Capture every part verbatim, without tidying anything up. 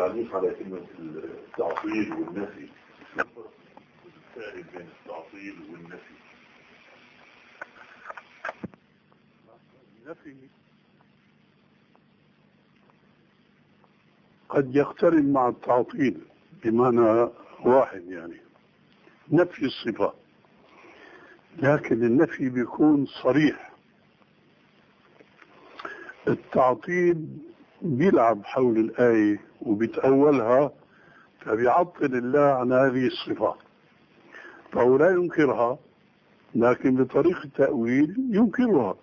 تعليق على كلمة التعطيل والنفي، الفارق بين التعطيل والنفي. النفي قد يقترن مع التعطيل بمعنى واحد، يعني نفي الصفة، لكن النفي بيكون صريح. التعطيل بيلعب حول الآية وبيتأولها، فبيعطل الله عن هذه الصفة، فهو لا ينكرها لكن بطريقة التأويل ينكرها.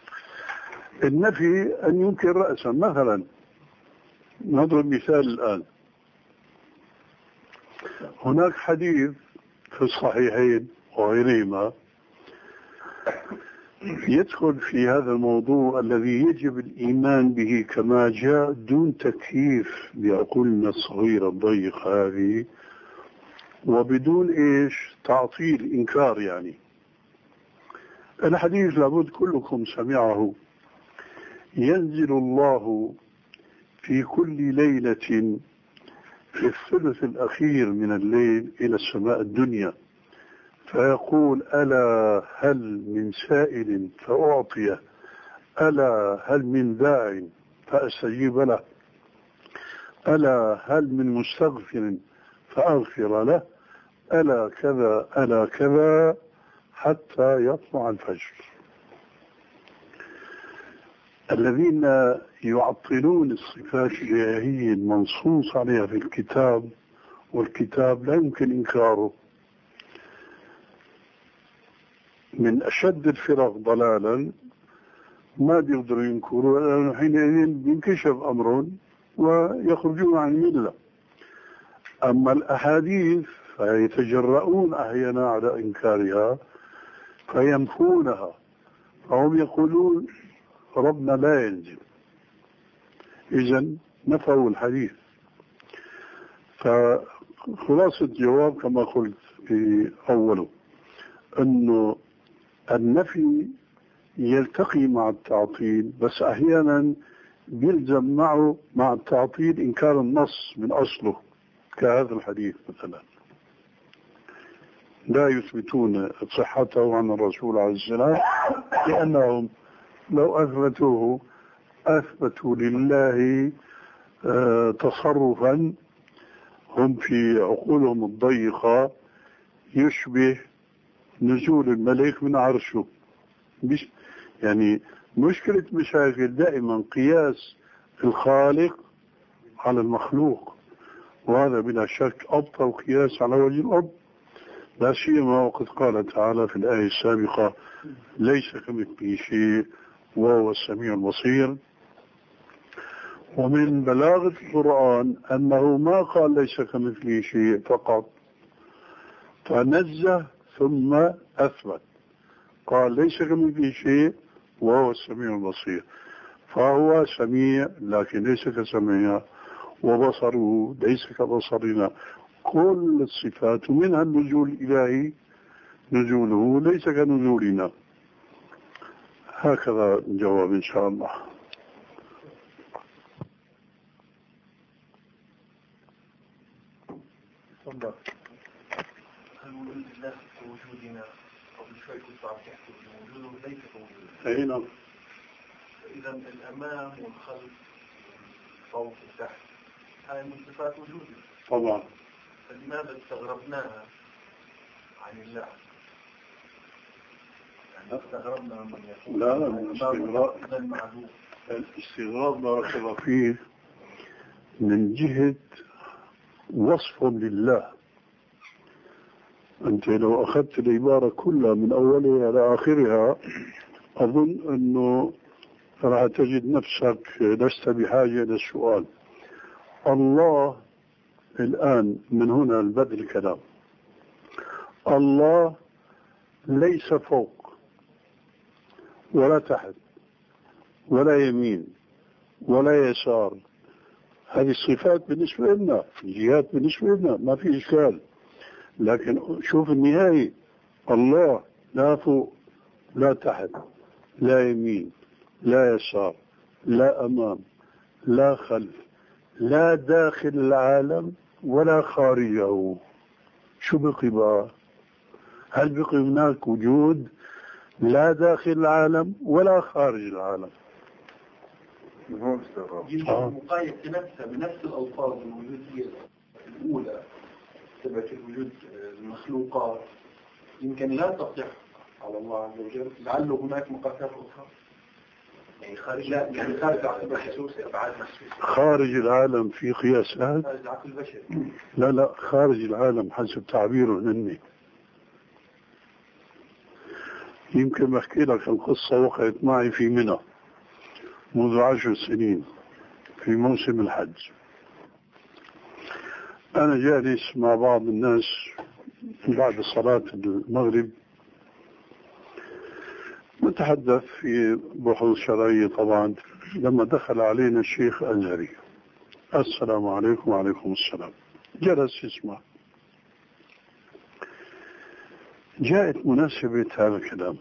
النفي أن ينكر رأسا. مثلا نضرب مثال الآن، هناك حديث في الصحيحين وغيرهما يدخل في هذا الموضوع الذي يجب الإيمان به كما جاء دون تكييف بعقولنا الصغيرة الضيقة هذه، وبدون إيش تعطيل إنكار. يعني الحديث لابد كلكم سمعه: ينزل الله في كل ليلة في الثلث الأخير من الليل إلى السماء الدنيا فيقول: ألا هل من سائل فأعطيه، ألا هل من داع فأستجيب له، ألا هل من مستغفر فأغفر له، ألا كذا ألا كذا حتى يطلع الفجر. الذين يعطلون الصفات الإلهية المنصوص عليها في الكتاب، والكتاب لا يمكن إنكاره، من أشد الفرق ضلالا، ما بيقدروا ينكروا، لأنه حينئذ بينكشف أمر ويخرجون عن الملة. أما الأحاديث فيتجرؤون أحيانا على إنكارها فينفونها، فهم يقولون ربنا لا ينزل، إذن نفوا الحديث. فخلاصة الجواب كما قلت في أوله أنه النفي يلتقي مع التعطيل، بس أحيانا بيلزم معه مع التعطيل إنكار النص من أصله، كهذا الحديث مثلا لا يثبتون صحته عن الرسول عليه السلام، لأنهم لو أثبتوه أثبتوا لله آه تصرفا هم في عقولهم الضيقة يشبه نزول الملك من عرشه. مش يعني مشكلة مشاكل دائما قياس الخالق على المخلوق، وهذا بلا شك أبطل قياس على وجه الأرض، لا سيما وقد قال تعالى في الآية السابقة: ليس كمثله شيء وهو السميع البصير. ومن بلاغة القرآن أنه ما قال ليس كمثله شيء فقط، فنزه ثم أثبت، قال ليس كمثله شيء وهو السميع البصير، فهو سميع لكن ليس كسميع، وبصره ليس كبصرنا. كل الصفات منها النزول الإلهي، نزوله ليس كنزولنا. هكذا الجواب إن شاء الله. تفضل. هل وجود الله في وجودنا قبل شوي كنت عم تحكي في وجوده ليس كوجودنا؟ أي نعم. إذا الأمام والخلف فوق وتحت هاي من صفات وجودنا طبعا. فلماذا استغربناها عن الله؟ يعني استغربنا من يقول لا لا الاستغراب الاستغراب بارك الله فيه من جهة وصف لله. أنت لو أخذت العبارة كلها من أولها إلى آخرها أظن أنه راح تجد نفسك لست بحاجة للسؤال. الله الآن من هنا البدء الكلام، الله ليس فوق ولا تحت ولا يمين ولا يسار. هذه الصفات بالنسبة لنا، الجهات بالنسبة لنا ما في إشكال، لكن شوف النهاية: الله لا فوق لا تحت لا يمين لا يسار لا أمام لا خلف لا داخل العالم ولا خارجه. شو بقي بقى؟ هل بقي هناك وجود لا داخل العالم ولا خارج العالم؟ يمكن مقايسة نفسها بنفس الألفاظ الوجودية الأولى تبعت الوجود المخلوقات يمكن لا تصح على الله عز وجل، لعله هناك مقاسات أخرى يعني خارج لا يعني خارج عقل البشري أبعاد محسوسة. خارج العالم في قياسات؟ خارج عقل البشري لا لا، خارج العالم حسب تعبيره هني. يمكن بحكي لك القصة وقعت معي في منى منذ عشر سنين في موسم الحج. أنا جالس مع بعض الناس بعد صلاة المغرب نتحدث في بحوث شرعية طبعا، لما دخل علينا الشيخ أزهري. السلام عليكم وعليكم السلام. جلس يسمع. جاءت مناسبة هذا الكلام.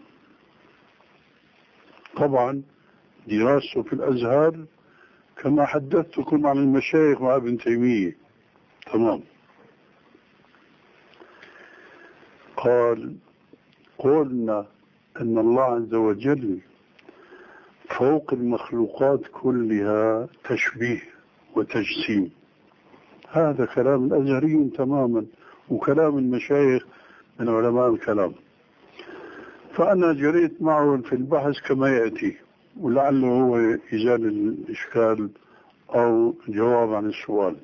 طبعا دراسته في الأزهر كما حدثتكم عن المشايخ مع ابن تيمية تمام. قال قلنا أن الله عز وجل فوق المخلوقات كلها تشبيه وتجسيم. هذا كلام الأزهري تماما وكلام المشايخ من علماء الكلام. فأنا جريت معه في البحث كما يأتي، ولعله هو يزال الإشكال أو جواب عن السؤال.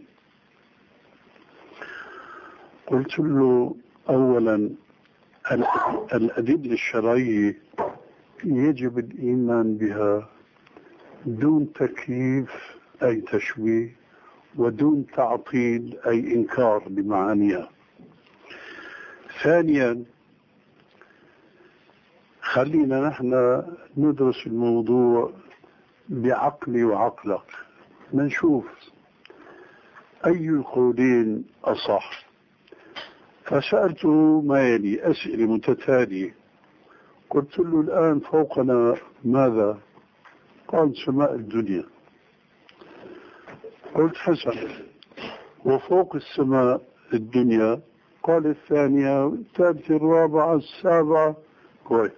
قلت له أولا الأدلة الشرعية يجب الإيمان بها دون تكييف أي تشبيه ودون تعطيل أي إنكار بمعانيها. ثانيا خلينا نحن ندرس الموضوع بعقلي وعقلك، نشوف أي القولين أصح. فسألته ما يلي أسئلة متتالية. قلت له الآن فوقنا ماذا؟ قال سماء الدنيا. قلت حسن، وفوق السماء الدنيا؟ قال الثانية الثالثة الرابعة السابعة. كويس.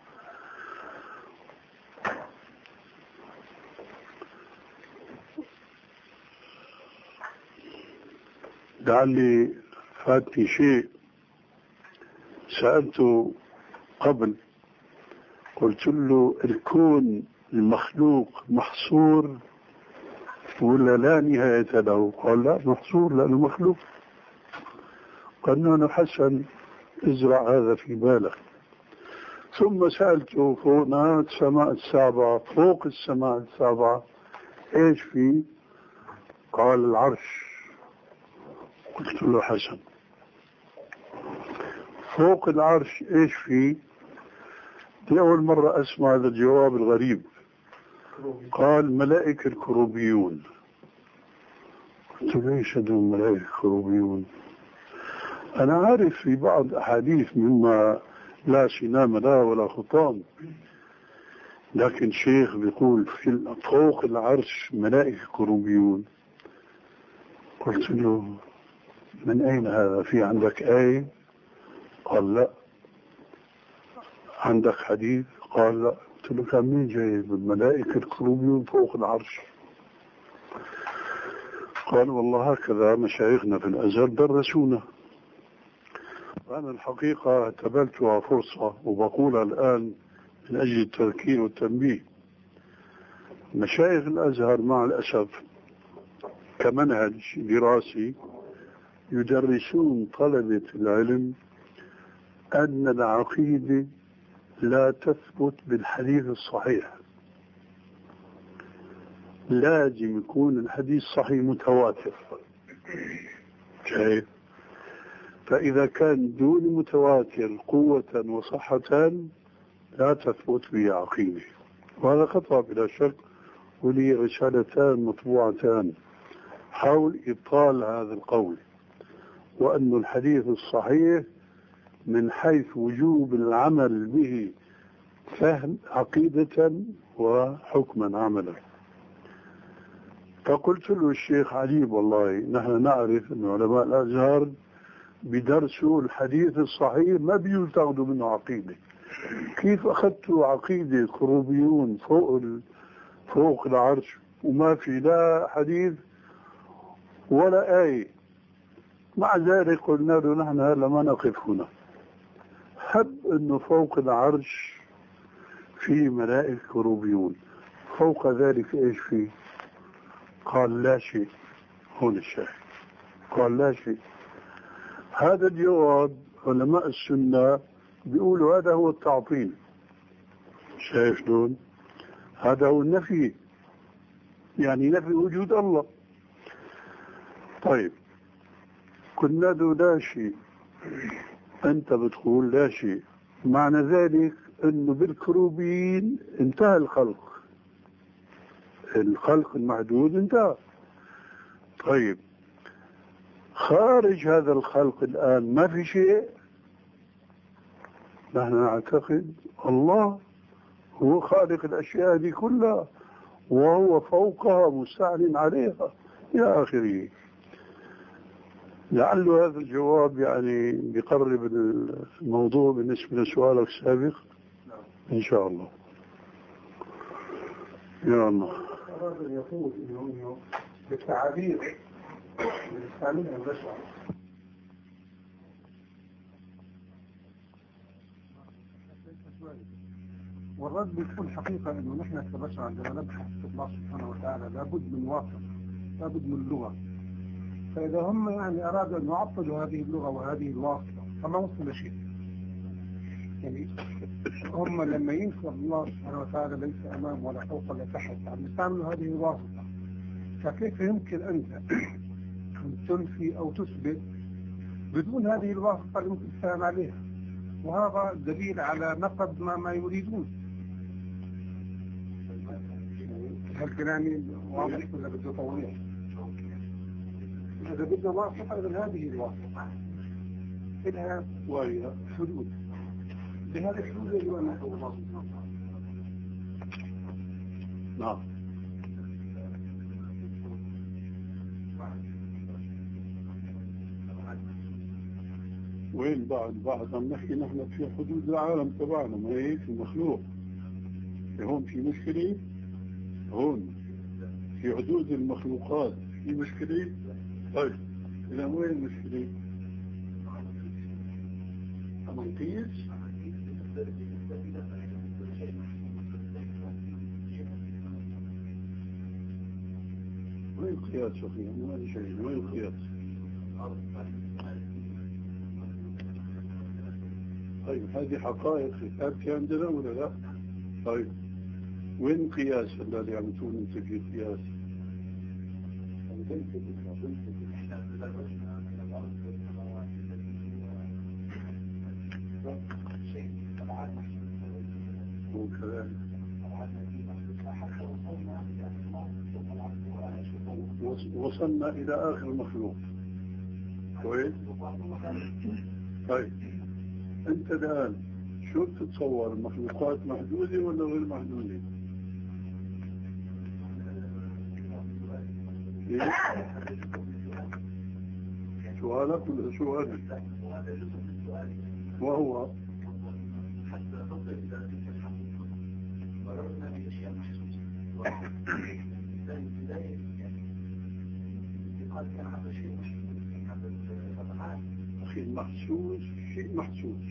لعلي فاتني شيء سألته قبل. قلت له الكون المخلوق محصور ولا لا نهاية له؟ قال لا محصور لأنه مخلوق. قال له حسن ازرع هذا في بالك. ثم سألته فوقنا السماء السابعة، فوق السماء السابعة ايش في؟ قال العرش. قلت له حسن. فوق العرش ايش في؟ لأول مرة أسمع هذا الجواب الغريب. قال ملائكة الكروبيون. قلت له ليش هذول ملائكة الكروبيون؟ أنا عارف في بعض أحاديث مما لا سنام لا ولا خطام، لكن شيخ بيقول في فوق العرش ملائكة كروبيون. قلت له من أين هذا؟ في عندك آية؟ قال لا. عندك حديث؟ قال لا. قلت له كان مين جايب الملائكة الكروبيون فوق العرش؟ قال والله هكذا مشايخنا في الأزهر درسونا. أنا الحقيقة اعتبرتها فرصة وبقولها الآن من أجل التذكير والتنبيه. مشايخ الأزهر مع الأسف كمنهج دراسي يدرسون طلبة العلم أن العقيدة لا تثبت بالحديث الصحيح، لازم يكون الحديث صحيح متواتر. شايف؟ فإذا كان دون متواتر قوة وصحة لا تثبت به عقيدة، وهذا خطأ بلا شك. ولي رسالتان مطبوعتان حول إبطال هذا القول، وأن الحديث الصحيح من حيث وجوب العمل به فهم عقيدة وحكما عملا. فقلت له الشيخ عجيب والله، نحن نعرف أن علماء الأزهر بدرسوا الحديث الصحيح ما بيجوز تاخذوا منه عقيدة، كيف أخذتوا عقيدة كروبيون فوق ال... فوق العرش وما في لا حديث ولا آية؟ مع ذلك قلنا له نحن هلا ما نقف هنا، هب أنه فوق العرش في ملائكة كروبيون، فوق ذلك إيش فيه؟ قال لا شيء. هون الشيء قال لا شيء. هذا الجواب علماء السنة بيقولوا هذا هو التعطيل. شايف شلون؟ هذا هو النفي، يعني نفي وجود الله. طيب قلنا له لا شيء، أنت بتقول لا شيء، معنى ذلك أنه بالكروبين انتهى الخلق، الخلق المحدود انتهى. طيب خارج هذا الخلق الآن ما في شيء. نحن نعتقد الله هو خالق الأشياء دي كلها وهو فوقها مستعلن عليها إلى آخره. لعل هذا الجواب يعني بيقرب الموضوع بالنسبة لسؤالك السابق إن شاء الله. يا الله. أراد أن يقول إنه بالتعابير بنستعملها البشر. والرد بيكون حقيقة إنه نحن كبشر عندما نبحث في الله سبحانه وتعالى لابد من واقع، لابد من لغة. فإذا هم يعني أرادوا أن يعطلوا هذه اللغة وهذه الواسطة فما وصل شيء. يعني هم لما ينكر الله سبحانه وتعالى ليس أمام ولا فوق ولا تحت، عم يستعملوا هذه الواسطة. فكيف يمكن أنت أن تنفي أو تثبت بدون هذه الواسطة اللي ممكن تفهم عليها؟ وهذا دليل على نقد ما ما يريدون. هل كلامي واضح ولا بده توضيح؟ إذا بدنا واسطة إذا هذه الواسطة إلها وهي حدود، بهذه الحدود يجب أن نحن واسطة. نعم. وين بعد بعد عم نحكي نحن في حدود العالم تبعنا، ما هيك المخلوق هون في مشكلة، هون في حدود المخلوقات في مشكلة. طيب إلى وين المشكلة؟ أما نقيس وين القياس أخي؟ أنا ما شيء، وين القياس؟ طيب هذه حقائق ثابتة عندنا ولا لا؟ طيب وين القياس الذي عم تقول انت في القياس؟ وصلنا إلى آخر المخلوق. كويس؟ طيب أنت الآن شو تتصور، المخلوقات محدودة ولا غير محدودة؟ إيه؟ سؤالك ولا سؤالك؟ وهو أخي المحسوس شيء محسوس،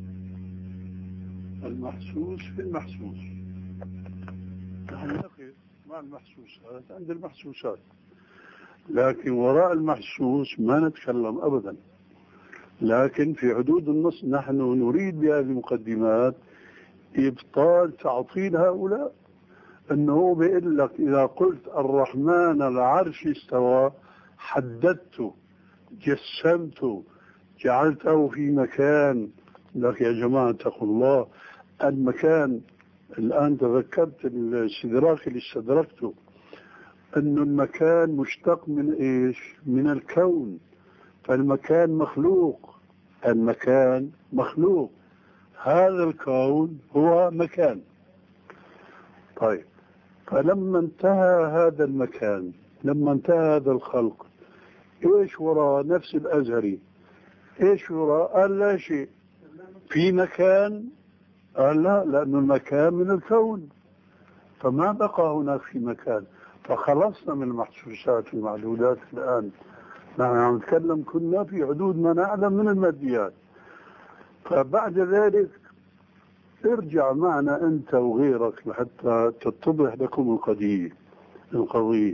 المحسوس في المحسوس، نحن نقف مع المحسوسات عند المحسوسات، لكن وراء المحسوس ما نتكلم أبدا. لكن في حدود النص نحن نريد بهذه المقدمات إبطال تعطيل هؤلاء، أنه بيقول لك إذا قلت الرحمن العرش استوى حددته جسمته جعلته في مكان. لك يا جماعة اتقوا الله، المكان الآن تذكرت الاستدراك اللي استدركته، أن المكان مشتق من إيش؟ من الكون. فالمكان مخلوق، المكان مخلوق، هذا الكون هو مكان. طيب فلما انتهى هذا المكان لما انتهى هذا الخلق ايش وراء نفس الازهري؟ ايش وراء؟ قال لا شيء. في مكان؟ قال لا، لانه المكان من الكون، فما بقى هناك في مكان. فخلصنا من المحسوسات والمعدودات. الان نحن عم نتكلم كنا في حدود ما نعلم من الماديات. فبعد ذلك ارجع معنا انت وغيرك لحتى تتضح لكم القضيه القضيه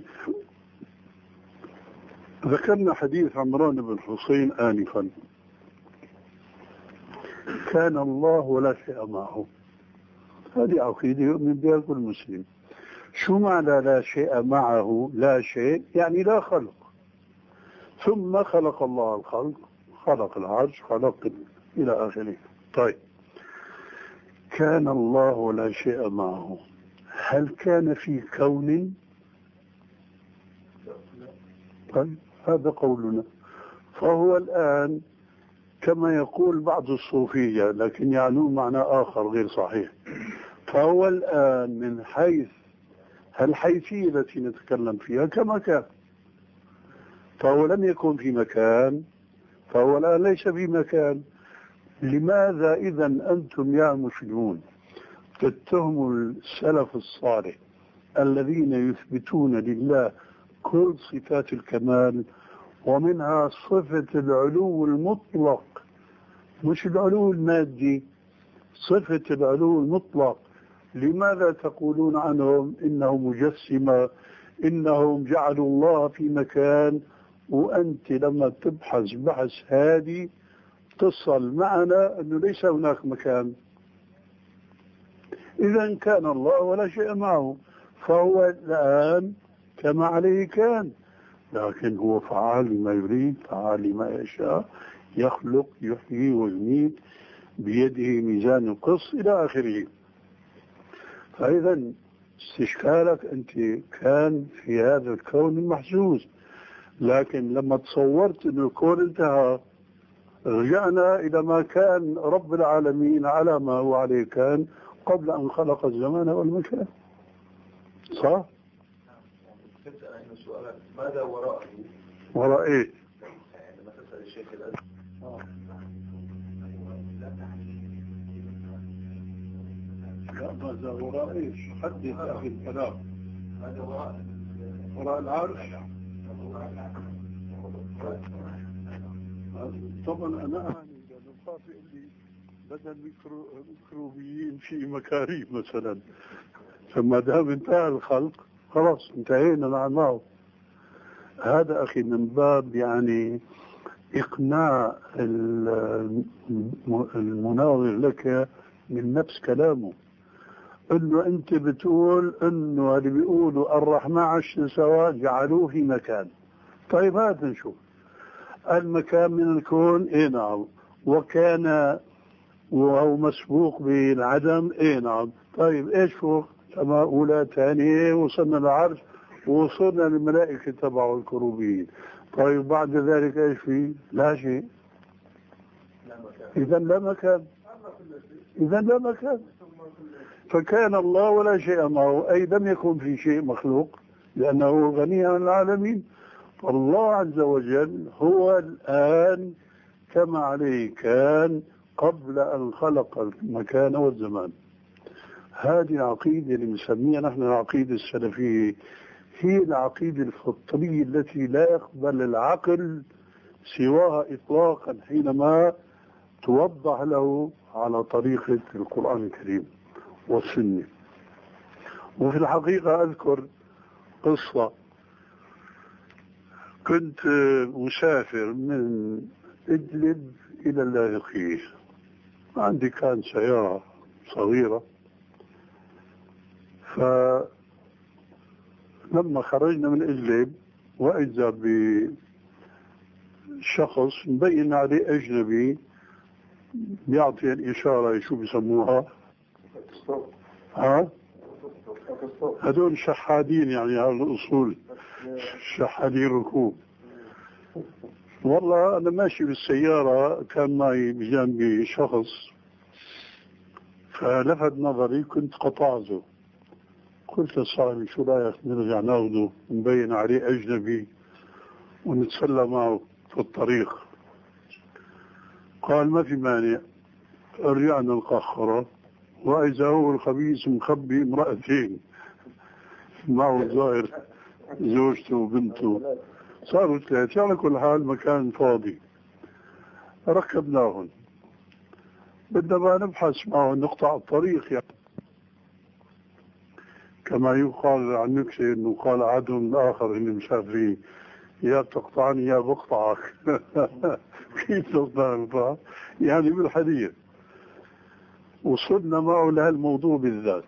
ذكرنا حديث عمران بن حسين آنفا، كان الله ولا شيء معه. هذه عقيدة يؤمن بها كل مسلم. شو معنى لا شيء معه؟ لا شيء يعني لا خلق، ثم خلق الله الخلق، خلق العرش، خلق إلى آخره. طيب، كان الله ولا شيء معه، هل كان في كون؟ طيب، هذا قولنا. فهو الآن كما يقول بعض الصوفية، لكن يعنون معنى آخر غير صحيح. فهو الآن من حيث الحيثية التي نتكلم فيها كما كان، فهو لم يكن في مكان، فهو الآن ليس في مكان. لماذا إذا أنتم يا مسلمون تتهموا السلف الصالح الذين يثبتون لله كل صفات الكمال، ومنها صفة العلو المطلق، مش العلو المادي، صفة العلو المطلق؟ لماذا تقولون عنهم إنهم مجسمة، إنهم جعلوا الله في مكان، وأنت لما تبحث بحث هادي تصل معنا أنه ليس هناك مكان؟ إذا كان الله ولا شيء معه، فهو الآن كما عليه كان، لكن هو فعال لما يريد، فعال لما يشاء، يخلق، يحيي ويميت، بيده ميزان القسط إلى آخره. فإذا استشكالك أنت كان في هذا الكون المحسوس، لكن لما تصورت أن الكون انتهى رجعنا إلى ما كان رب العالمين على ما هو عليه كان قبل أن خلق الزمان والمكان. صح؟ ماذا وراءه؟ وراء إيه؟ لما تسأل الشيخ الأزهر لا، ماذا وراء إيش؟ حدث أخي الكلام. ماذا وراء وراء العرش؟ طبعا أنا أعني لأنه خاطئ لي بدل ميكروبيين في مكاريب مثلا، فما دام انتهى الخلق خلاص انتهينا معه. هذا أخي من باب يعني إقناع المناظر لك من نفس كلامه، انه انت بتقول انه اللي بيقولوا الرحمن عرش سواء جعلوه في مكان. طيب هات نشوف المكان من الكون. ايه نعم. وكان وهو مسبوق بالعدم. ايه نعم. طيب ايش فوق؟ سماء اولى ثانيه، وصلنا للعرش، ووصلنا للملائكه تبع الكروبيين. طيب بعد ذلك ايش في؟ لا شيء. اذا لا مكان، اذا لا مكان. فكان الله ولا شيء معه، أي لم يكن في شيء مخلوق لأنه غني عن العالمين. فالله عز وجل هو الآن كما عليه كان قبل أن خلق المكان والزمان. هذه العقيدة اللي نسميها نحن العقيدة السلفية، هي العقيدة الفطرية التي لا يقبل العقل سواها إطلاقا حينما توضح له على طريقة القرآن الكريم والسنة. وفي الحقيقة أذكر قصة، كنت مسافر من إدلب إلى اللاذقية، عندي كان سيارة صغيرة، فلما خرجنا من إدلب وإذا بشخص مبين عليه أجنبي بيعطي الإشارة، شو بيسموها؟ ها؟ هذول شحادين يعني على الأصول، شحادين ركوب. والله أنا ماشي بالسيارة، كان معي بجانبي شخص فلفت نظري، كنت قطعته قلت لصاحبي شو رأيك نرجع ناخده نبين عليه أجنبي ونتسلى معه في الطريق. قال ما في مانع. رجعنا القاهرة وإذا هو الخبيث مخبي امرأتين معه الظاهر زوجته وبنته، صاروا ثلاثة. على كل حال مكان فاضي ركبناهم، بدنا ما نبحث معه نقطع الطريق يعني. كما يقال عن نكسة انه قال عدهم الاخر اللي مسافرين يا تقطعني يا بقطعك. كيف تقطع يعني بالحديث. وصلنا معه لهالموضوع بالذات.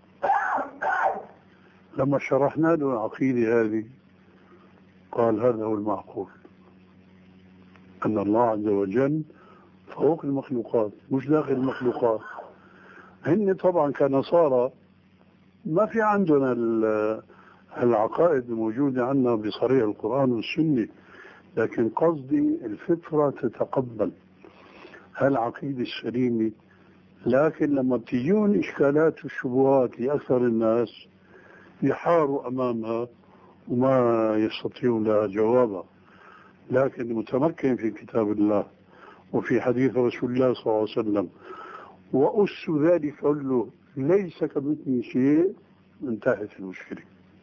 لما شرحنا له العقيدة هذه قال هذا هو المعقول، أن الله عز وجل فوق المخلوقات مش داخل المخلوقات. هن طبعا كنصارى ما في عندنا العقائد الموجودة عندنا بصريح القرآن والسنة، لكن قصدي الفطرة تتقبل هالعقيدة السليمة. لكن لما بتجون إشكالات والشبهات لأكثر الناس يحاروا أمامها وما يستطيعون لها جوابا. لكن المتمكن في كتاب الله وفي حديث رسول الله صلى الله عليه وسلم وأس ذلك كله ليس كمثله شيء، انتهت المشكلة.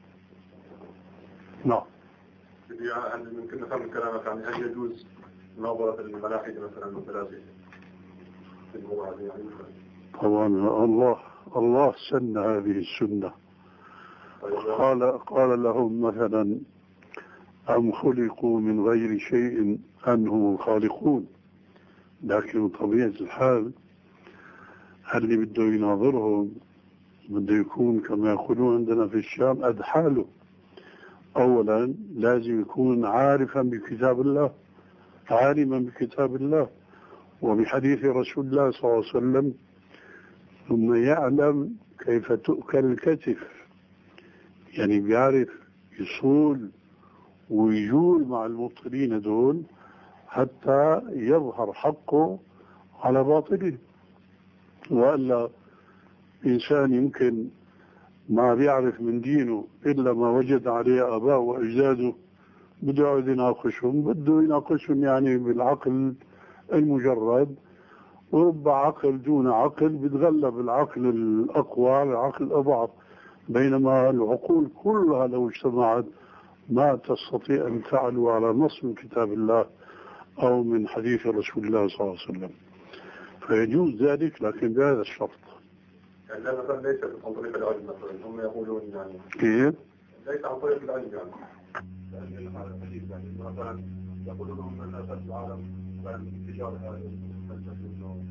نعم. هل ممكن نفهم كلامك عن هل يجوز مناظرة الملاحدة مثلا والفلاسفة في الموضوع هذا يعني؟ طبعا الله الله سن هذه السنة. قال قال لهم مثلا أم خلقوا من غير شيء أم هم الخالقون. لكن طبيعة الحال اللي بده يناظرهم بده يكون كما يقولون عندنا في الشام أدحاله. أولا لازم يكون عارفا بكتاب الله، عالما بكتاب الله وبحديث رسول الله صلى الله عليه وسلم، ثم يعلم كيف تؤكل الكتف، يعني بيعرف يصول ويجول مع المبطلين دول حتى يظهر حقه على باطله. وإلا إنسان يمكن ما بيعرف من دينه إلا ما وجد عليه آباء وأجداده بده يقعد يناقشهم، بده يناقشهم يعني بالعقل المجرد، ورب عقل دون عقل بتغلب العقل الأقوى على العقل الأضعف. بينما العقول كلها لو اجتمعت ما تستطيع أن تعلو على نص من كتاب الله أو من حديث رسول الله صلى الله عليه وسلم. فيجوز ذلك لكن بهذا الشرط. يعني لا مثلا ليس عن طريق العلم مثلا، هم يقولون يعني كيف؟ ليس عن طريق العلم يعني. لأن هذا الحديث يعني مثلا يقولون هم من أساس العالم وعلم التجارة هذا هم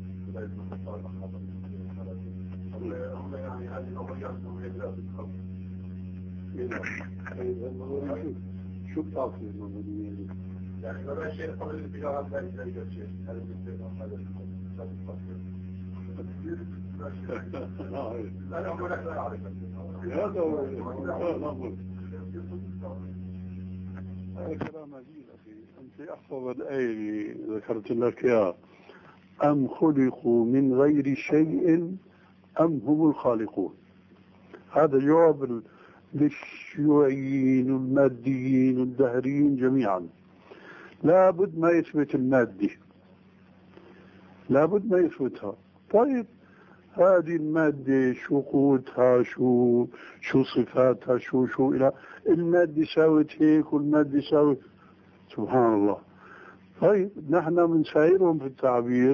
يعني هذه النظريات النظريات شو بتعرف النظرية دي؟ يعني ما شيء قبل الاتجاه لا يوجد شيء هذا هذا لا لا هو لا يعرف هذا هو هذا كلام عجيب أخي. أنت أحفظ الآية اللي ذكرت لك يا أم خلقوا من غير شيء أم هم الخالقون. هذا جواب للشيوعيين والماديين والدهريين جميعا. لا بد ما يثبت المادة، لا بد ما يثبتها. طيب هذه المادة شو قوتها، شو شو صفاتها، شو شو إلى المادة ساوت هيك والمادة ساوت، سبحان الله. طيب نحن من سائرهم في التعبير،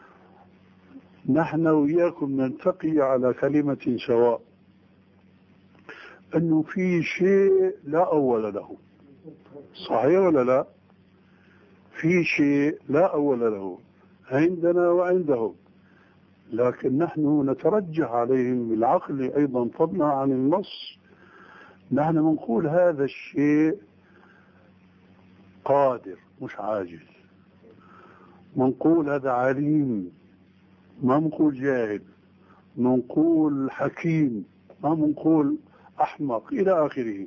نحن وإياكم نلتقي على كلمة سواء، أنه في شيء لا أول له. صحيح ولا لا؟ في شيء لا أول له عندنا وعندهم، لكن نحن نترجح عليهم بالعقل أيضا فضلا عن النص. نحن نقول هذا الشيء قادر مش عاجز، منقول هذا عليم ما منقول جاهل، منقول حكيم ما منقول أحمق إلى آخره.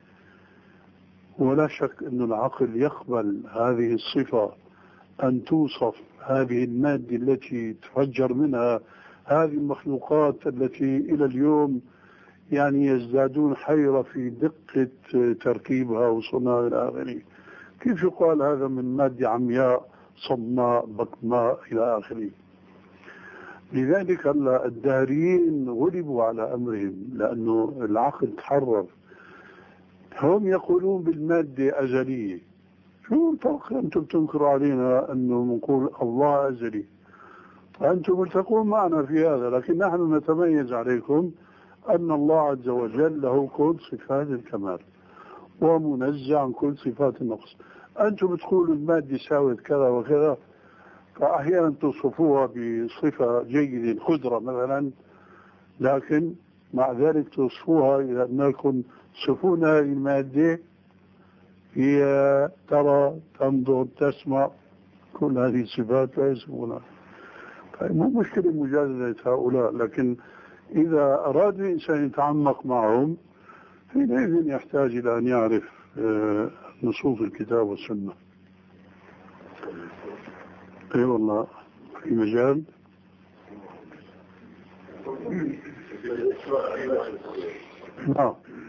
ولا شك أن العقل يقبل هذه الصفة أن توصف هذه المادة التي تفجر منها هذه المخلوقات التي إلى اليوم يعني يزدادون حيرة في دقة تركيبها وصنعها إلى آخره. كيف يقال هذا من مادة عمياء صماء بكماء إلى آخره؟ لذلك هلا الدهريين غلبوا على أمرهم لأنه العقل تحرر. هم يقولون بالمادة أزلية. شو الفرق؟ أنتم تنكروا علينا أنه نقول الله أزلي، أنتم ملتقون معنا في هذا، لكن نحن نتميز عليكم أن الله عز وجل له كل صفات الكمال ومنزع عن كل صفات النقص. أنتم تقولوا المادة ساوت كذا وكذا، فأحيانا توصفوها بصفة جيدة القدرة مثلا، لكن مع ذلك توصفوها إذا أنكم تصفون هذه المادة هي ترى تنظر تسمع، كل هذه الصفات لا يصفونها. مو مشكلة مجادلة هؤلاء، لكن إذا أراد الإنسان يتعمق معهم حينئذ يحتاج إلى أن يعرف نصوص الكتاب والسنة. أي والله في مجال. نعم.